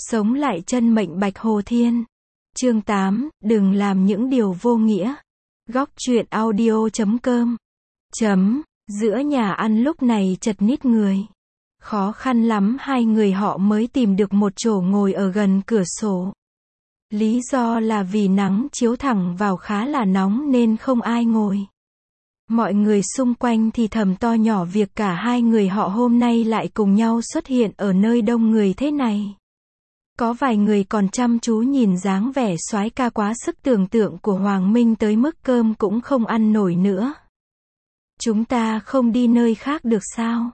Sống lại chân mệnh Bạch Hồ Thiên. Chương 8, đừng làm những điều vô nghĩa. Góc truyện audio.com. Giữa nhà ăn lúc này chật ních người. Khó khăn lắm hai người họ mới tìm được một chỗ ngồi ở gần cửa sổ. Lý do là vì nắng chiếu thẳng vào khá là nóng nên không ai ngồi. Mọi người xung quanh thì thầm to nhỏ việc cả hai người họ hôm nay lại cùng nhau xuất hiện ở nơi đông người thế này. Có vài người còn chăm chú nhìn dáng vẻ soái ca quá sức tưởng tượng của Hoàng Minh tới mức cơm cũng không ăn nổi nữa. Chúng ta không đi nơi khác được sao?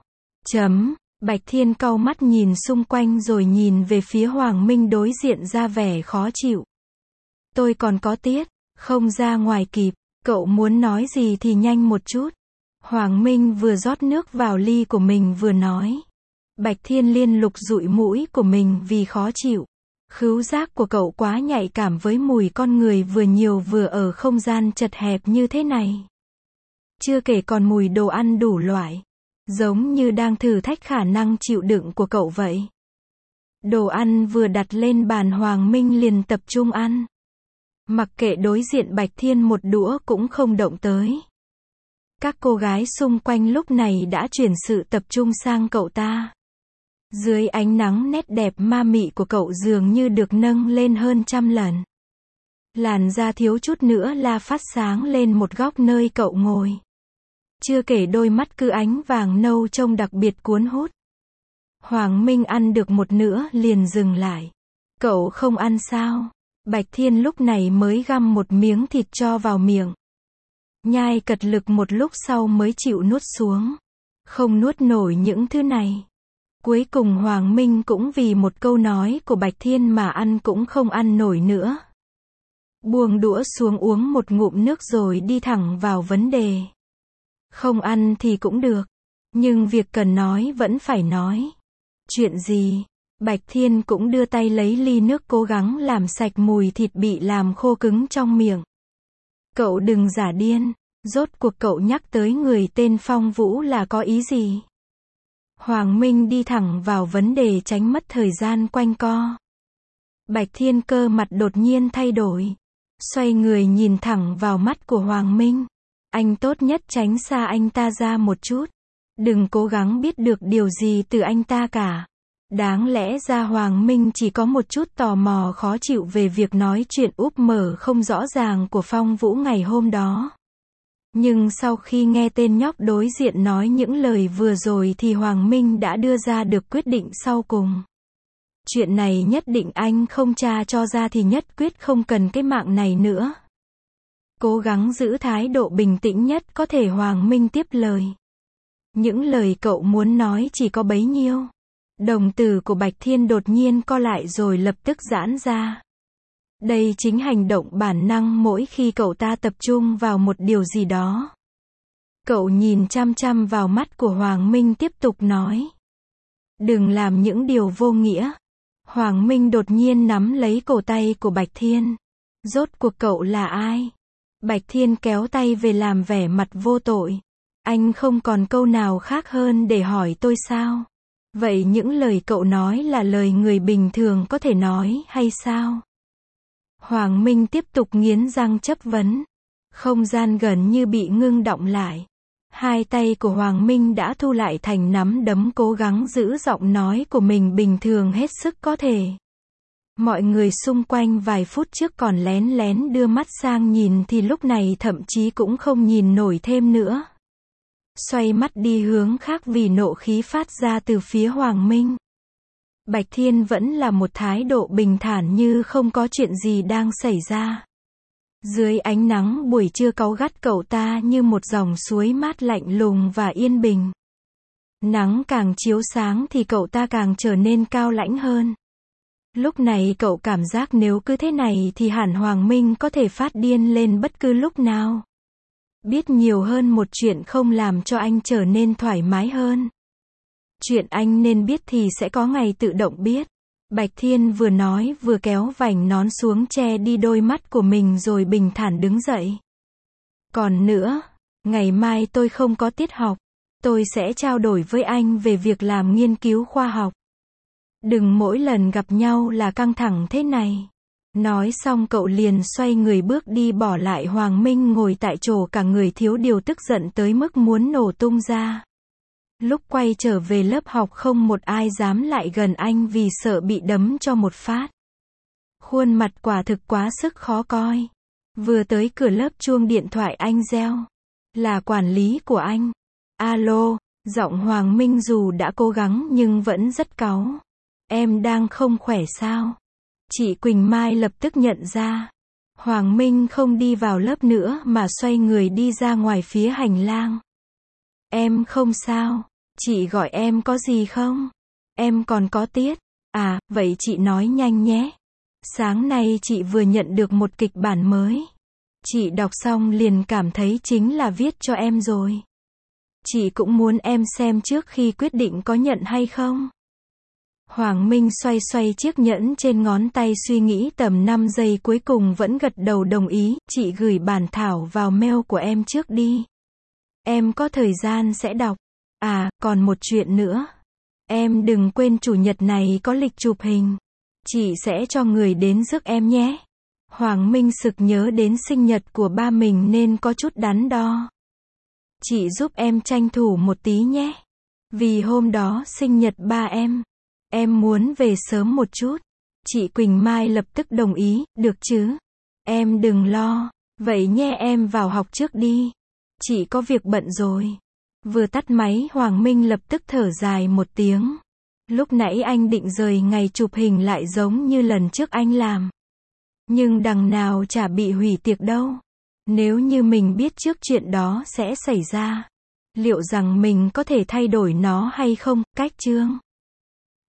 Bạch Thiên cau mắt nhìn xung quanh rồi nhìn về phía Hoàng Minh đối diện ra vẻ khó chịu. Tôi còn có tiết, không ra ngoài kịp, cậu muốn nói gì thì nhanh một chút. Hoàng Minh vừa rót nước vào ly của mình vừa nói. Bạch Thiên liên lục dụi mũi của mình vì khó chịu. Khứu giác của cậu quá nhạy cảm với mùi con người vừa nhiều vừa ở không gian chật hẹp như thế này. Chưa kể còn mùi đồ ăn đủ loại. Giống như đang thử thách khả năng chịu đựng của cậu vậy. Đồ ăn vừa đặt lên bàn Hoàng Minh liền tập trung ăn. Mặc kệ đối diện Bạch Thiên một đũa cũng không động tới. Các cô gái xung quanh lúc này đã chuyển sự tập trung sang cậu ta. Dưới ánh nắng nét đẹp ma mị của cậu dường như được nâng lên hơn 100 lần. Làn da thiếu chút nữa là phát sáng lên một góc nơi cậu ngồi. Chưa kể đôi mắt cứ ánh vàng nâu trông đặc biệt cuốn hút. Hoàng Minh ăn được một nửa liền dừng lại. Cậu không ăn sao? Bạch Thiên lúc này mới găm một miếng thịt cho vào miệng. Nhai cật lực một lúc sau mới chịu nuốt xuống. Không nuốt nổi những thứ này. Cuối cùng Hoàng Minh cũng vì một câu nói của Bạch Thiên mà ăn cũng không ăn nổi nữa. Buông đũa xuống uống một ngụm nước rồi đi thẳng vào vấn đề. Không ăn thì cũng được. Nhưng việc cần nói vẫn phải nói. Chuyện gì? Bạch Thiên cũng đưa tay lấy ly nước cố gắng làm sạch mùi thịt bị làm khô cứng trong miệng. Cậu đừng giả điên. Rốt cuộc cậu nhắc tới người tên Phong Vũ là có ý gì? Hoàng Minh đi thẳng vào vấn đề tránh mất thời gian quanh co. Bạch Thiên cơ mặt đột nhiên thay đổi. Xoay người nhìn thẳng vào mắt của Hoàng Minh. Anh tốt nhất tránh xa anh ta ra một chút. Đừng cố gắng biết được điều gì từ anh ta cả. Đáng lẽ ra Hoàng Minh chỉ có một chút tò mò khó chịu về việc nói chuyện úp mở không rõ ràng của Phong Vũ ngày hôm đó. Nhưng sau khi nghe tên nhóc đối diện nói những lời vừa rồi thì Hoàng Minh đã đưa ra được quyết định sau cùng. Chuyện này nhất định anh không tra cho ra thì nhất quyết không cần cái mạng này nữa. Cố gắng giữ thái độ bình tĩnh nhất có thể Hoàng Minh tiếp lời. Những lời cậu muốn nói chỉ có bấy nhiêu. Đồng tử của Bạch Thiên đột nhiên co lại rồi lập tức giãn ra. Đây chính hành động bản năng mỗi khi cậu ta tập trung vào một điều gì đó. Cậu nhìn chăm chăm vào mắt của Hoàng Minh tiếp tục nói. Đừng làm những điều vô nghĩa. Hoàng Minh đột nhiên nắm lấy cổ tay của Bạch Thiên. Rốt cuộc cậu là ai? Bạch Thiên kéo tay về làm vẻ mặt vô tội. Anh không còn câu nào khác hơn để hỏi tôi sao? Vậy những lời cậu nói là lời người bình thường có thể nói hay sao? Hoàng Minh tiếp tục nghiến răng chất vấn. Không gian gần như bị ngưng đọng lại. Hai tay của Hoàng Minh đã thu lại thành nắm đấm cố gắng giữ giọng nói của mình bình thường hết sức có thể. Mọi người xung quanh vài phút trước còn lén lén đưa mắt sang nhìn thì lúc này thậm chí cũng không nhìn nổi thêm nữa. Xoay mắt đi hướng khác vì nộ khí phát ra từ phía Hoàng Minh. Bạch Thiên vẫn là một thái độ bình thản như không có chuyện gì đang xảy ra. Dưới ánh nắng buổi trưa cáu gắt cậu ta như một dòng suối mát lạnh lùng và yên bình. Nắng càng chiếu sáng thì cậu ta càng trở nên cao lãnh hơn. Lúc này cậu cảm giác nếu cứ thế này thì hẳn Hoàng Minh có thể phát điên lên bất cứ lúc nào. Biết nhiều hơn một chuyện không làm cho anh trở nên thoải mái hơn. Chuyện anh nên biết thì sẽ có ngày tự động biết. Bạch Thiên vừa nói vừa kéo vành nón xuống che đi đôi mắt của mình rồi bình thản đứng dậy. Còn nữa, ngày mai tôi không có tiết học. Tôi sẽ trao đổi với anh về việc làm nghiên cứu khoa học. Đừng mỗi lần gặp nhau là căng thẳng thế này. Nói xong cậu liền xoay người bước đi bỏ lại Hoàng Minh ngồi tại chỗ cả người thiếu điều tức giận tới mức muốn nổ tung ra. Lúc quay trở về lớp học không một ai dám lại gần anh vì sợ bị đấm cho một phát. Khuôn mặt quả thực quá sức khó coi. Vừa tới cửa lớp chuông điện thoại anh reo. Là quản lý của anh. Alo, giọng Hoàng Minh dù đã cố gắng nhưng vẫn rất cáu. Em đang không khỏe sao? Chị Quỳnh Mai lập tức nhận ra. Hoàng Minh không đi vào lớp nữa mà xoay người đi ra ngoài phía hành lang. Em không sao. Chị gọi em có gì không? Em còn có tiết. À, vậy chị nói nhanh nhé. Sáng nay chị vừa nhận được một kịch bản mới. Chị đọc xong liền cảm thấy chính là viết cho em rồi. Chị cũng muốn em xem trước khi quyết định có nhận hay không. Hoàng Minh xoay xoay chiếc nhẫn trên ngón tay suy nghĩ tầm 5 giây cuối cùng vẫn gật đầu đồng ý. Chị gửi bản thảo vào mail của em trước đi. Em có thời gian sẽ đọc. À, còn một chuyện nữa. Em đừng quên chủ nhật này có lịch chụp hình. Chị sẽ cho người đến rước em nhé. Hoàng Minh sực nhớ đến sinh nhật của ba mình nên có chút đắn đo. Chị giúp em tranh thủ một tí nhé. Vì hôm đó sinh nhật ba em muốn về sớm một chút. Chị Quỳnh Mai lập tức đồng ý, được chứ? Em đừng lo. Vậy nhé, em vào học trước đi. Chị có việc bận rồi. Vừa tắt máy Hoàng Minh lập tức thở dài một tiếng. Lúc nãy anh định rời ngày chụp hình lại giống như lần trước anh làm. Nhưng đằng nào chả bị hủy tiệc đâu. Nếu như mình biết trước chuyện đó sẽ xảy ra, liệu rằng mình có thể thay đổi nó hay không? Cách chương